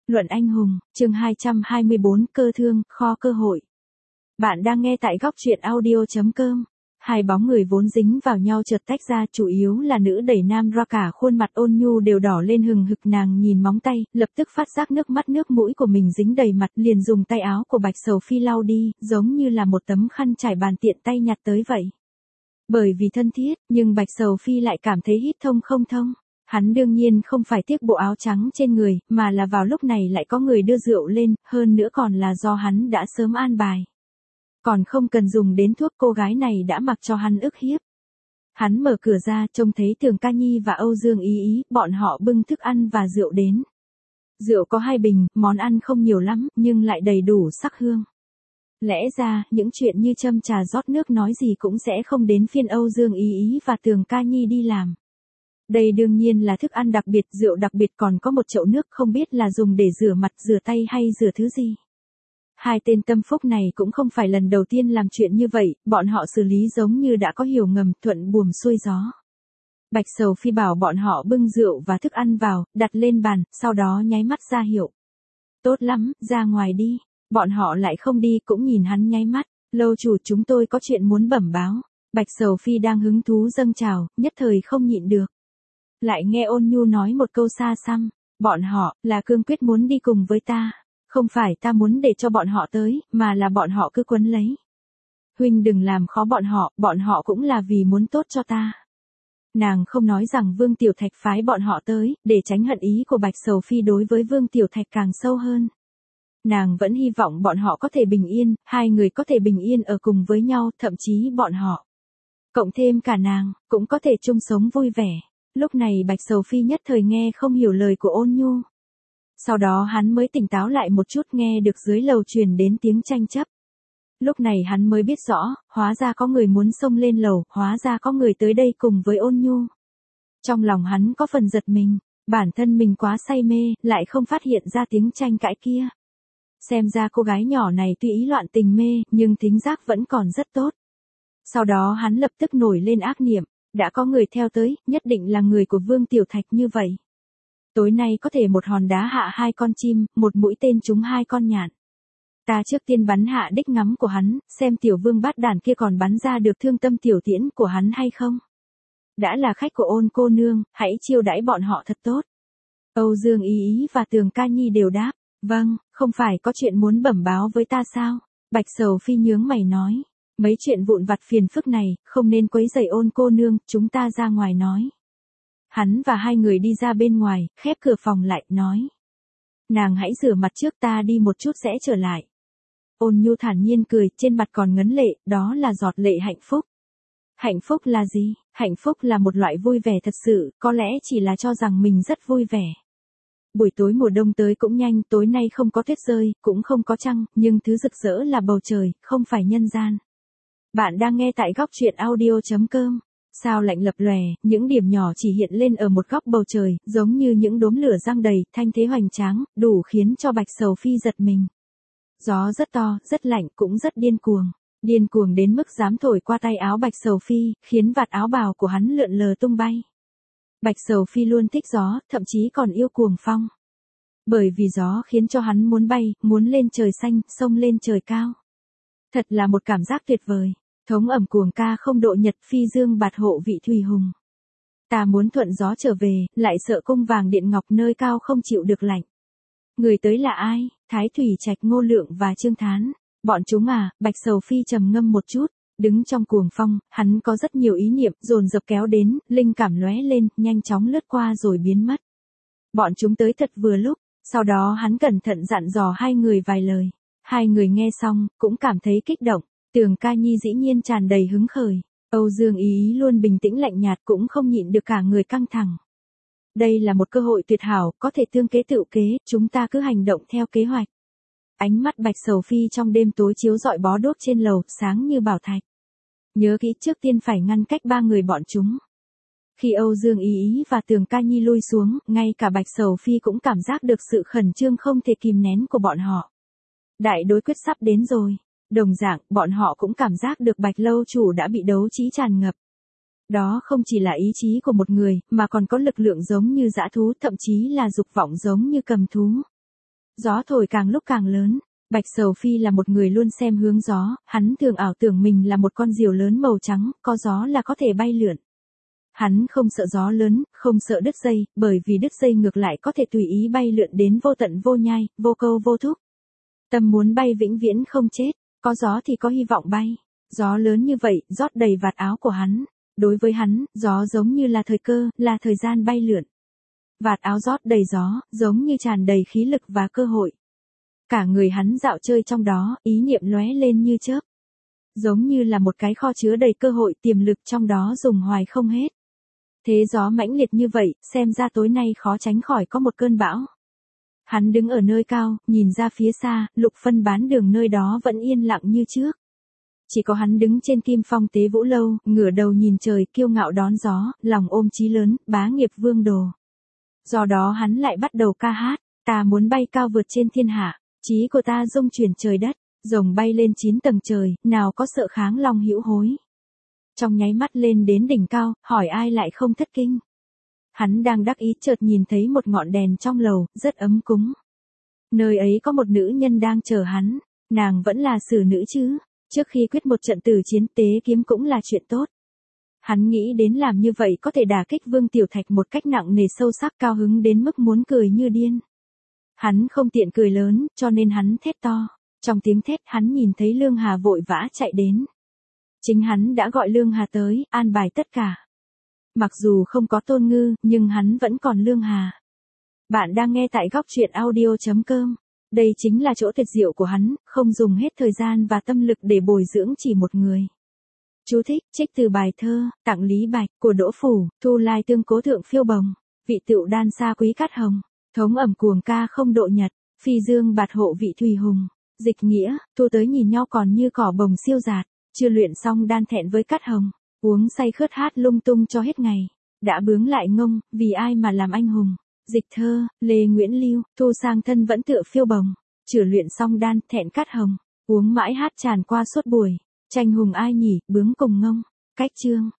Luận anh hùng, chương 224, cơ thương, kho cơ hội. Bạn đang nghe tại góc truyện audio.com. Hai bóng người vốn dính vào nhau chợt tách ra, chủ yếu là nữ đẩy nam ra, cả khuôn mặt ôn nhu đều đỏ lên hừng hực. Nàng nhìn móng tay, lập tức phát giác nước mắt nước mũi của mình dính đầy mặt, liền dùng tay áo của Bạch Sầu Phi lau đi, giống như là một tấm khăn trải bàn tiện tay nhặt tới vậy. Bởi vì thân thiết, nhưng Bạch Sầu Phi lại cảm thấy hít thông không thông. Hắn đương nhiên không phải tiếc bộ áo trắng trên người, mà là vào lúc này lại có người đưa rượu lên, hơn nữa còn là do hắn đã sớm an bài. Còn không cần dùng đến thuốc, cô gái này đã mặc cho hắn ức hiếp. Hắn mở cửa ra, trông thấy Tường Ca Nhi và Âu Dương Ý Ý, bọn họ bưng thức ăn và rượu đến. Rượu có 2 bình, món ăn không nhiều lắm, nhưng lại đầy đủ sắc hương. Lẽ ra, những chuyện như châm trà rót nước nói gì cũng sẽ không đến phiên Âu Dương Ý Ý và Tường Ca Nhi đi làm. Đây đương nhiên là thức ăn đặc biệt, rượu đặc biệt, còn có một chậu nước không biết là dùng để rửa mặt, rửa tay hay rửa thứ gì. Hai tên tâm phúc này cũng không phải lần đầu tiên làm chuyện như vậy, bọn họ xử lý giống như đã có hiểu ngầm, thuận buồm xuôi gió. Bạch Sầu Phi bảo bọn họ bưng rượu và thức ăn vào, đặt lên bàn, sau đó nháy mắt ra hiệu. Tốt lắm, ra ngoài đi. Bọn họ lại không đi, cũng nhìn hắn nháy mắt. Lâu chủ, chúng tôi có chuyện muốn bẩm báo. Bạch Sầu Phi đang hứng thú dâng trào, nhất thời không nhịn được. Lại nghe Ôn Nhu nói một câu xa xăm, bọn họ là cương quyết muốn đi cùng với ta, không phải ta muốn để cho bọn họ tới, mà là bọn họ cứ quấn lấy. Huynh đừng làm khó bọn họ cũng là vì muốn tốt cho ta. Nàng không nói rằng Vương Tiểu Thạch phái bọn họ tới, để tránh hận ý của Bạch Sầu Phi đối với Vương Tiểu Thạch càng sâu hơn. Nàng vẫn hy vọng bọn họ có thể bình yên, hai người có thể bình yên ở cùng với nhau, thậm chí bọn họ, cộng thêm cả nàng, cũng có thể chung sống vui vẻ. Lúc này Bạch Sầu Phi nhất thời nghe không hiểu lời của Ôn Nhu. Sau đó hắn mới tỉnh táo lại một chút, nghe được dưới lầu truyền đến tiếng tranh chấp. Lúc này hắn mới biết rõ, hóa ra có người muốn xông lên lầu, hóa ra có người tới đây cùng với Ôn Nhu. Trong lòng hắn có phần giật mình, bản thân mình quá say mê, lại không phát hiện ra tiếng tranh cãi kia. Xem ra cô gái nhỏ này tuy ý loạn tình mê, nhưng thính giác vẫn còn rất tốt. Sau đó hắn lập tức nổi lên ác niệm. Đã có người theo tới, nhất định là người của Vương Tiểu Thạch như vậy. Tối nay có thể một hòn đá hạ 2 con chim, một mũi tên trúng 2 con nhạn. Ta trước tiên bắn hạ đích ngắm của hắn, xem Tiểu Vương bát đàn kia còn bắn ra được thương tâm tiểu tiễn của hắn hay không. Đã là khách của Ôn cô nương, hãy chiêu đãi bọn họ thật tốt. Âu Dương Ý Ý và Tường Ca Nhi đều đáp, vâng, không phải có chuyện muốn bẩm báo với ta sao? Bạch Sầu Phi nhướng mày nói. Mấy chuyện vụn vặt phiền phức này, không nên quấy rầy Ôn cô nương, chúng ta ra ngoài nói. Hắn và hai người đi ra bên ngoài, khép cửa phòng lại, nói. Nàng hãy rửa mặt trước, ta đi một chút sẽ trở lại. Ôn Nhu thản nhiên cười, trên mặt còn ngấn lệ, đó là giọt lệ hạnh phúc. Hạnh phúc là gì? Hạnh phúc là một loại vui vẻ thật sự, có lẽ chỉ là cho rằng mình rất vui vẻ. Buổi tối mùa đông tới cũng nhanh, tối nay không có tuyết rơi, cũng không có trăng, nhưng thứ rực rỡ là bầu trời, không phải nhân gian. Bạn đang nghe tại góc truyện audio.com. Sao lạnh lập lòe, những điểm nhỏ chỉ hiện lên ở một góc bầu trời, giống như những đốm lửa giăng đầy, thanh thế hoành tráng, đủ khiến cho Bạch Sầu Phi giật mình. Gió rất to, rất lạnh, cũng rất điên cuồng. Điên cuồng đến mức dám thổi qua tay áo Bạch Sầu Phi, khiến vạt áo bào của hắn lượn lờ tung bay. Bạch Sầu Phi luôn thích gió, thậm chí còn yêu cuồng phong. Bởi vì gió khiến cho hắn muốn bay, muốn lên trời xanh, xông lên trời cao. Thật là một cảm giác tuyệt vời. Thống ẩm cuồng ca không độ nhật, phi dương bạt hộ vị thủy hùng. Ta muốn thuận gió trở về, lại sợ cung vàng điện ngọc nơi cao không chịu được lạnh. Người tới là ai? Thái Thủy Trạch, Ngô Lượng và Trương Thán. Bọn chúng à? Bạch Sầu Phi trầm ngâm một chút, đứng trong cuồng phong, hắn có rất nhiều ý niệm, dồn dập kéo đến, linh cảm lóe lên, nhanh chóng lướt qua rồi biến mất. Bọn chúng tới thật vừa lúc, sau đó hắn cẩn thận dặn dò hai người vài lời. Hai người nghe xong, cũng cảm thấy kích động. Tường Ca Nhi dĩ nhiên tràn đầy hứng khởi. Âu Dương Ý Ý luôn bình tĩnh lạnh nhạt, cũng không nhịn được cả người căng thẳng. Đây là một cơ hội tuyệt hảo, có thể tương kế tự kế, chúng ta cứ hành động theo kế hoạch. Ánh mắt Bạch Sầu Phi trong đêm tối chiếu rọi bó đuốc trên lầu, sáng như bảo thạch. Nhớ kỹ, trước tiên phải ngăn cách 3 người bọn chúng. Khi Âu Dương Ý Ý và Tường Ca Nhi lui xuống, ngay cả Bạch Sầu Phi cũng cảm giác được sự khẩn trương không thể kìm nén của bọn họ. Đại đối quyết sắp đến rồi. Đồng dạng, bọn họ cũng cảm giác được Bạch lâu chủ đã bị đấu trí tràn ngập. Đó không chỉ là ý chí của một người, mà còn có lực lượng giống như dã thú, thậm chí là dục vọng giống như cầm thú. Gió thổi càng lúc càng lớn. Bạch Sầu Phi là một người luôn xem hướng gió, hắn thường ảo tưởng mình là một con diều lớn màu trắng, có gió là có thể bay lượn. Hắn không sợ gió lớn, không sợ đứt dây, bởi vì đứt dây ngược lại có thể tùy ý bay lượn đến vô tận vô nhai, vô câu vô thúc. Tâm muốn bay vĩnh viễn không chết, có gió thì có hy vọng bay. Gió lớn như vậy, rót đầy vạt áo của hắn. Đối với hắn, gió giống như là thời cơ, là thời gian bay lượn. Vạt áo rót đầy gió, giống như tràn đầy khí lực và cơ hội. Cả người hắn dạo chơi trong đó, ý niệm lóe lên như chớp. Giống như là một cái kho chứa đầy cơ hội tiềm lực trong đó dùng hoài không hết. Thế gió mãnh liệt như vậy, xem ra tối nay khó tránh khỏi có một cơn bão. Hắn đứng ở nơi cao, nhìn ra phía xa, Lục Phân bán đường nơi đó vẫn yên lặng như trước. Chỉ có hắn đứng trên Kim Phong Tế Vũ Lâu, ngửa đầu nhìn trời, kiêu ngạo đón gió, lòng ôm chí lớn, bá nghiệp vương đồ. Do đó hắn lại bắt đầu ca hát, ta muốn bay cao vượt trên thiên hạ, chí của ta rung chuyển trời đất, rồng bay lên 9 tầng trời, nào có sợ kháng long hữu hối. Trong nháy mắt lên đến đỉnh cao, hỏi ai lại không thất kinh. Hắn đang đắc ý chợt nhìn thấy một ngọn đèn trong lầu, rất ấm cúng. Nơi ấy có một nữ nhân đang chờ hắn, nàng vẫn là xử nữ chứ, trước khi quyết một trận tử chiến tế kiếm cũng là chuyện tốt. Hắn nghĩ đến làm như vậy có thể đả kích Vương Tiểu Thạch một cách nặng nề sâu sắc, cao hứng đến mức muốn cười như điên. Hắn không tiện cười lớn, cho nên hắn thét to. Trong tiếng thét hắn nhìn thấy Lương Hà vội vã chạy đến. Chính hắn đã gọi Lương Hà tới, an bài tất cả. Mặc dù không có Tôn Ngư, nhưng hắn vẫn còn Lương Hà. Bạn đang nghe tại góc truyện audio.com. Đây chính là chỗ tuyệt diệu của hắn, không dùng hết thời gian và tâm lực để bồi dưỡng chỉ một người. Chú thích, trích từ bài thơ, Tặng Lý Bạch, của Đỗ Phủ, Thu Lai Tương Cố Thượng Phiêu Bồng, Vị Tựu Đan Xa Quý Cát Hồng, Thống Ẩm Cuồng Ca Không Độ Nhật, Phi Dương Bạt Hộ Vị Thùy Hùng, Dịch nghĩa, thu tới nhìn nhau còn như cỏ bồng siêu dạt, chưa luyện xong đan thẹn với Cát Hồng, uống say khướt hát lung tung cho hết ngày, đã bướng lại ngông, vì ai mà làm anh hùng. Dịch thơ, Lê Nguyễn Lưu, thu sang thân vẫn tựa phiêu bồng, chưa luyện xong đan thẹn Cát Hồng, uống mãi hát tràn qua suốt buổi, tranh hùng ai nhỉ, bướng cùng ngông. Cách chương